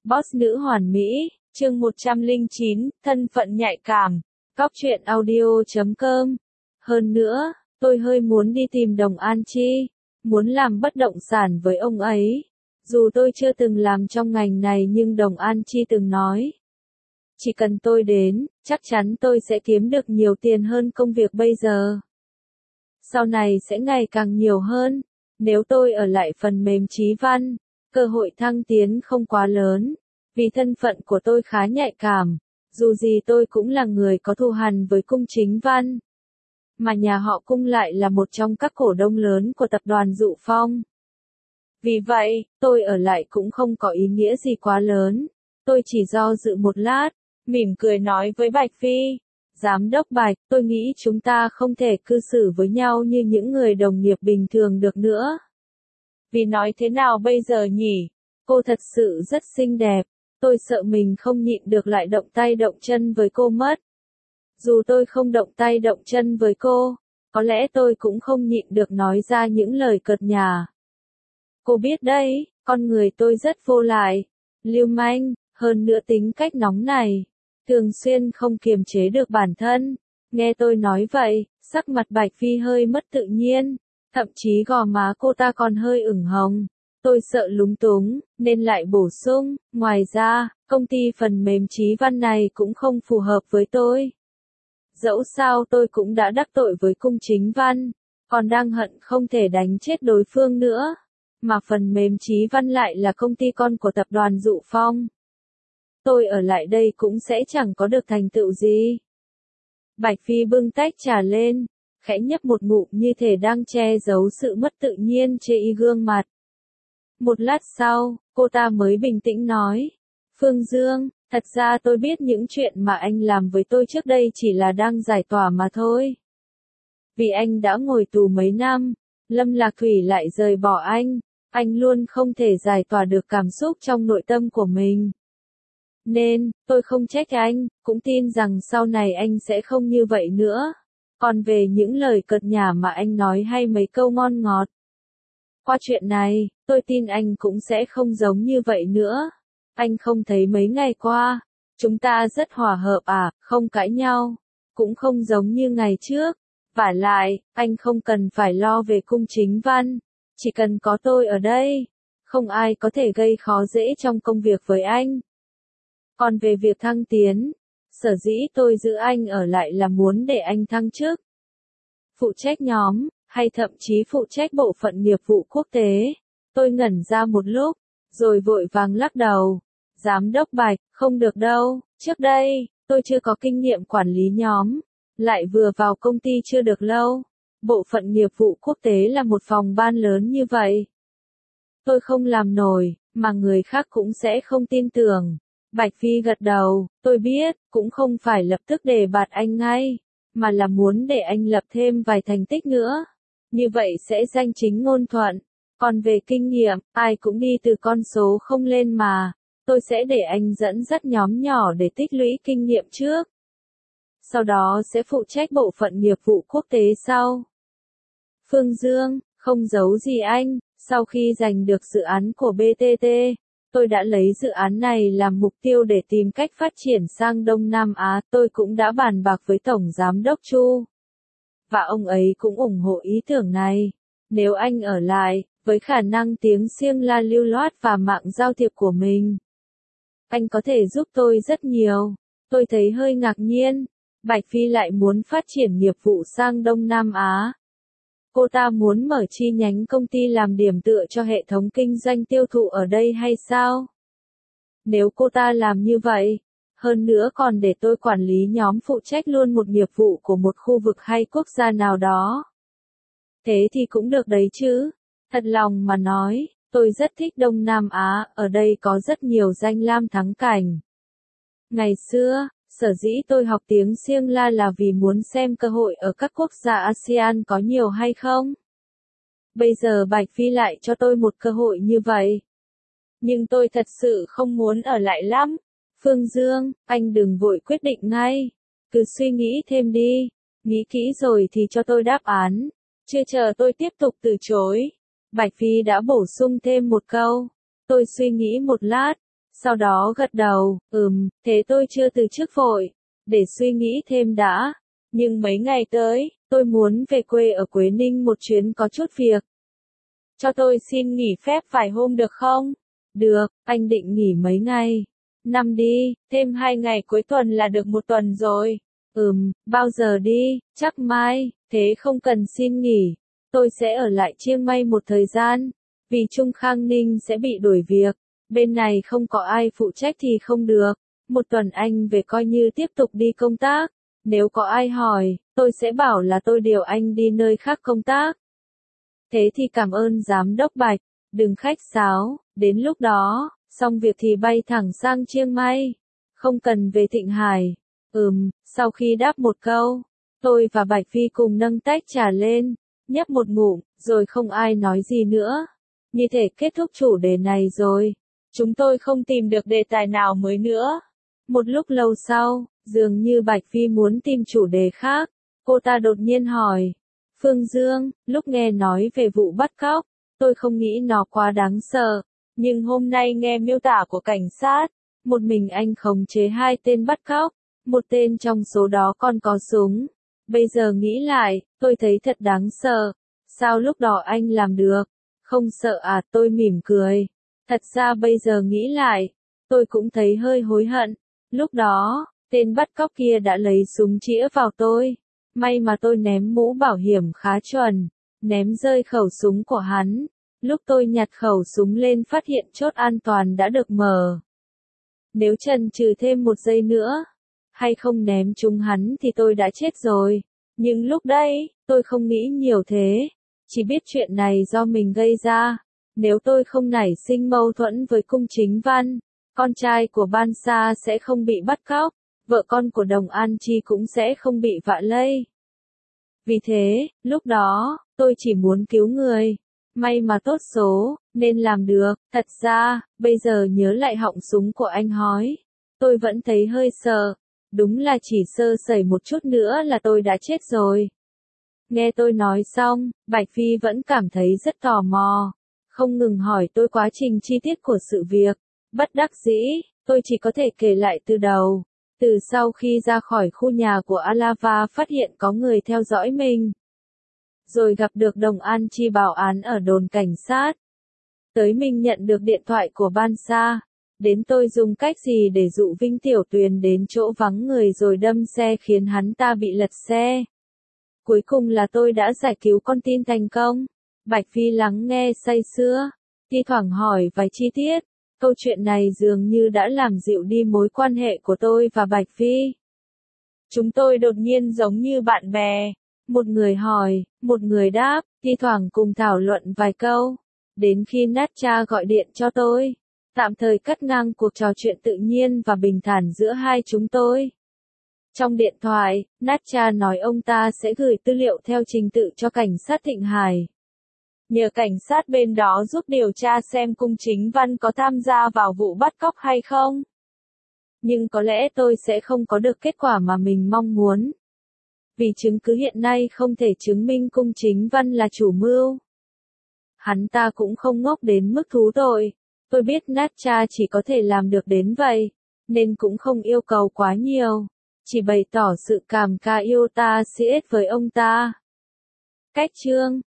Boss nữ hoàn mỹ, chương 109, thân phận nhạy cảm. Góc truyện audio.com. Hơn nữa, tôi hơi muốn đi tìm Đồng An Chi, muốn làm bất động sản với ông ấy. Dù tôi chưa từng làm trong ngành này nhưng Đồng An Chi từng nói, chỉ cần tôi đến, chắc chắn tôi sẽ kiếm được nhiều tiền hơn công việc bây giờ. Sau này sẽ ngày càng nhiều hơn. Nếu tôi ở lại phần mềm Chí Văn, cơ hội thăng tiến không quá lớn, vì thân phận của tôi khá nhạy cảm, dù gì tôi cũng là người có thù hằn với Cung Chính Văn. Mà nhà họ Cung lại là một trong các cổ đông lớn của tập đoàn Dụ Phong. Vì vậy, tôi ở lại cũng không có ý nghĩa gì quá lớn. Tôi chỉ do dự một lát, mỉm cười nói với Bạch Phi, Giám đốc Bạch, tôi nghĩ chúng ta không thể cư xử với nhau như những người đồng nghiệp bình thường được nữa. Vì nói thế nào bây giờ nhỉ? Cô thật sự rất xinh đẹp. Tôi sợ mình không nhịn được lại động tay động chân với cô mất. Dù tôi không động tay động chân với cô, có lẽ tôi cũng không nhịn được nói ra những lời cợt nhả. Cô biết đấy, con người tôi rất vô lại, lưu manh, hơn nữa tính cách nóng này, thường xuyên không kiềm chế được bản thân. Nghe tôi nói vậy, sắc mặt Bạch Phi hơi mất tự nhiên, thậm chí gò má cô ta còn hơi ửng hồng. Tôi sợ lúng túng, nên lại bổ sung, ngoài ra, công ty phần mềm Chí Văn này cũng không phù hợp với tôi. Dẫu sao tôi cũng đã đắc tội với Cung Chính Văn, còn đang hận không thể đánh chết đối phương nữa. Mà phần mềm Chí Văn lại là công ty con của tập đoàn Dụ Phong. Tôi ở lại đây cũng sẽ chẳng có được thành tựu gì. Bạch Phi bưng tách trà lên, khẽ nhấp một ngụm như thể đang che giấu sự mất tự nhiên trên gương mặt. Một lát sau, cô ta mới bình tĩnh nói, Phương Dương, thật ra tôi biết những chuyện mà anh làm với tôi trước đây chỉ là đang giải tỏa mà thôi. Vì anh đã ngồi tù mấy năm, Lâm Lạc Thủy lại rời bỏ anh luôn không thể giải tỏa được cảm xúc trong nội tâm của mình. Nên, tôi không trách anh, cũng tin rằng sau này anh sẽ không như vậy nữa. Còn về những lời cợt nhả mà anh nói hay mấy câu ngon ngọt, qua chuyện này, tôi tin anh cũng sẽ không giống như vậy nữa. Anh không thấy mấy ngày qua, chúng ta rất hòa hợp à, không cãi nhau, cũng không giống như ngày trước. Vả lại, anh không cần phải lo về Cung Chính Văn, chỉ cần có tôi ở đây, không ai có thể gây khó dễ trong công việc với anh. Còn về việc thăng tiến, sở dĩ tôi giữ anh ở lại là muốn để anh thăng chức, phụ trách nhóm, hay thậm chí phụ trách bộ phận nghiệp vụ quốc tế. Tôi ngẩn ra một lúc, rồi vội vàng lắc đầu. Giám đốc Bạch, không được đâu, trước đây, tôi chưa có kinh nghiệm quản lý nhóm, lại vừa vào công ty chưa được lâu. Bộ phận nghiệp vụ quốc tế là một phòng ban lớn như vậy. Tôi không làm nổi, mà người khác cũng sẽ không tin tưởng. Bạch Phi gật đầu, tôi biết, cũng không phải lập tức đề bạt anh ngay, mà là muốn để anh lập thêm vài thành tích nữa. Như vậy sẽ danh chính ngôn thuận. Còn về kinh nghiệm, ai cũng đi từ con số không lên mà. Tôi sẽ để anh dẫn dắt nhóm nhỏ để tích lũy kinh nghiệm trước. Sau đó sẽ phụ trách bộ phận nghiệp vụ quốc tế sau. Phương Dương, không giấu gì anh, sau khi giành được dự án của BTT, tôi đã lấy dự án này làm mục tiêu để tìm cách phát triển sang Đông Nam Á. Tôi cũng đã bàn bạc với Tổng Giám đốc Chu, và ông ấy cũng ủng hộ ý tưởng này. Nếu anh ở lại, với khả năng tiếng Siêng La lưu loát và mạng giao thiệp của mình, anh có thể giúp tôi rất nhiều. Tôi thấy hơi ngạc nhiên, Bạch Phi lại muốn phát triển nghiệp vụ sang Đông Nam Á. Cô ta muốn mở chi nhánh công ty làm điểm tựa cho hệ thống kinh doanh tiêu thụ ở đây hay sao? Nếu cô ta làm như vậy, hơn nữa còn để tôi quản lý nhóm phụ trách luôn một nghiệp vụ của một khu vực hay quốc gia nào đó, thế thì cũng được đấy chứ. Thật lòng mà nói, tôi rất thích Đông Nam Á, ở đây có rất nhiều danh lam thắng cảnh. Ngày xưa, sở dĩ tôi học tiếng Siêng La là vì muốn xem cơ hội ở các quốc gia ASEAN có nhiều hay không. Bây giờ Bạch Phi lại cho tôi một cơ hội như vậy. Nhưng tôi thật sự không muốn ở lại lắm. Phương Dương, anh đừng vội quyết định ngay. Cứ suy nghĩ thêm đi. Nghĩ kỹ rồi thì cho tôi đáp án. Chưa chờ tôi tiếp tục từ chối, Bạch Phi đã bổ sung thêm một câu. Tôi suy nghĩ một lát, Sau đó gật đầu, thế tôi chưa từ chức vội, để suy nghĩ thêm đã. Nhưng mấy ngày tới, tôi muốn về quê ở Quế Ninh một chuyến có chút việc. Cho tôi xin nghỉ phép vài hôm được không? Được, anh định nghỉ mấy ngày? 5 đi, thêm 2 ngày cuối tuần là được 1 tuần rồi. Bao giờ đi? Chắc mai, thế không cần xin nghỉ. Tôi sẽ ở lại Chiang Mai một thời gian, vì Trung Khang Ninh sẽ bị đuổi việc. Bên này không có ai phụ trách thì không được. 1 tuần anh về coi như tiếp tục đi công tác. Nếu có ai hỏi, tôi sẽ bảo là tôi điều anh đi nơi khác công tác. Thế thì cảm ơn giám đốc Bạch, đừng khách sáo, đến lúc đó, xong việc thì bay thẳng sang Chiang Mai. Không cần về Thịnh Hải. Sau khi đáp một câu, tôi và Bạch Phi cùng nâng tách trà lên, nhấp một ngụm, rồi không ai nói gì nữa. Như thể kết thúc chủ đề này rồi. Chúng tôi không tìm được đề tài nào mới nữa. Một lúc lâu sau, dường như Bạch Phi muốn tìm chủ đề khác, cô ta đột nhiên hỏi. Phương Dương, lúc nghe nói về vụ bắt cóc, tôi không nghĩ nó quá đáng sợ. Nhưng hôm nay nghe miêu tả của cảnh sát, một mình anh khống chế 2 tên bắt cóc, một tên trong số đó còn có súng. Bây giờ nghĩ lại, tôi thấy thật đáng sợ. Sao lúc đó anh làm được? Không sợ à? Tôi mỉm cười. Thật ra bây giờ nghĩ lại, tôi cũng thấy hơi hối hận. Lúc đó, tên bắt cóc kia đã lấy súng chĩa vào tôi. May mà tôi ném mũ bảo hiểm khá chuẩn, ném rơi khẩu súng của hắn. Lúc tôi nhặt khẩu súng lên phát hiện chốt an toàn đã được mở. Nếu chần chừ thêm 1 giây nữa, hay không ném trúng hắn thì tôi đã chết rồi. Nhưng lúc đây, tôi không nghĩ nhiều thế. Chỉ biết chuyện này do mình gây ra. Nếu tôi không nảy sinh mâu thuẫn với Cung Chính Văn, con trai của Ban Sa sẽ không bị bắt cóc, vợ con của Đồng An Chi cũng sẽ không bị vạ lây. Vì thế, lúc đó, tôi chỉ muốn cứu người. May mà tốt số, nên làm được. Thật ra, bây giờ nhớ lại họng súng của anh hói, tôi vẫn thấy hơi sợ. Đúng là chỉ sơ sẩy một chút nữa là tôi đã chết rồi. Nghe tôi nói xong, Bạch Phi vẫn cảm thấy rất tò mò. Không ngừng hỏi tôi quá trình chi tiết của sự việc. Bất đắc dĩ, tôi chỉ có thể kể lại từ đầu. Từ sau khi ra khỏi khu nhà của Alava phát hiện có người theo dõi mình. Rồi gặp được Đồng An Chi báo án ở đồn cảnh sát. Tới mình nhận được điện thoại của Ban Sa. Đến tôi dùng cách gì để dụ Vinh Tiểu Tuyền đến chỗ vắng người rồi đâm xe khiến hắn ta bị lật xe. Cuối cùng là tôi đã giải cứu con tin thành công. Bạch Phi lắng nghe say sưa, thi thoảng hỏi vài chi tiết. Câu chuyện này dường như đã làm dịu đi mối quan hệ của tôi và Bạch Phi. Chúng tôi đột nhiên giống như bạn bè. Một người hỏi, một người đáp, thi thoảng cùng thảo luận vài câu. Đến khi Natcha gọi điện cho tôi, tạm thời cắt ngang cuộc trò chuyện tự nhiên và bình thản giữa hai chúng tôi. Trong điện thoại, Natcha nói ông ta sẽ gửi tư liệu theo trình tự cho cảnh sát Thịnh Hải. Nhờ cảnh sát bên đó giúp điều tra xem Cung Chính Văn có tham gia vào vụ bắt cóc hay không. Nhưng có lẽ tôi sẽ không có được kết quả mà mình mong muốn. Vì chứng cứ hiện nay không thể chứng minh Cung Chính Văn là chủ mưu. Hắn ta cũng không ngốc đến mức thú tội. Tôi biết Natcha chỉ có thể làm được đến vậy, nên cũng không yêu cầu quá nhiều. Chỉ bày tỏ sự cảm ca yêu ta siết với ông ta. Cách chương